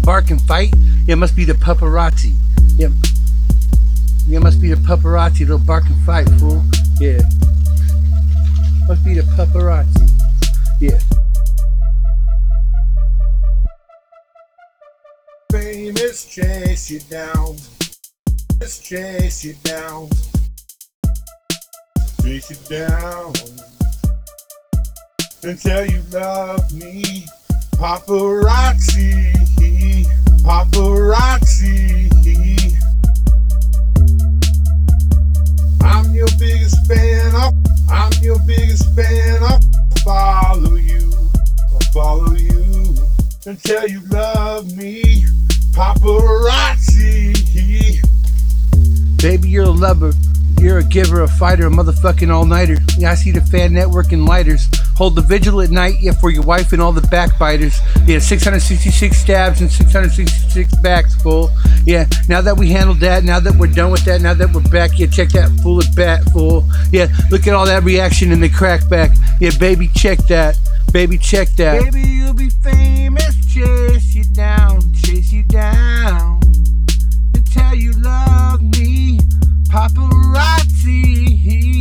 bark and fight? Yeah, it must be the paparazzi. Yeah, it must be the paparazzi. They'll bark and fight, fool. Yeah, must be the paparazzi. Yeah. Famous chase you down. Let's chase you down. Chase you down. And tell you love me. Paparazzi. Paparazzi. I'm your biggest fan. I'm your biggest fan. I'll follow you. I'll follow you. And tell you love me. Paparazzi. Baby, you're a lover. You're a giver, a fighter, a motherfucking all-nighter. Yeah, I see the fan network and lighters. Hold the vigil at night, yeah, for your wife and all the backbiters. Yeah, 666 stabs and 666 backs, fool. Yeah, now that we handled that, now that we're done with that, now that we're back, yeah, check that fool at bat, fool. Yeah, look at all that reaction in the crackback. Yeah, baby, check that. Baby, check that. Baby, you'll be famous. Chase you down, chase you down. And tell you love me. Paparazzi.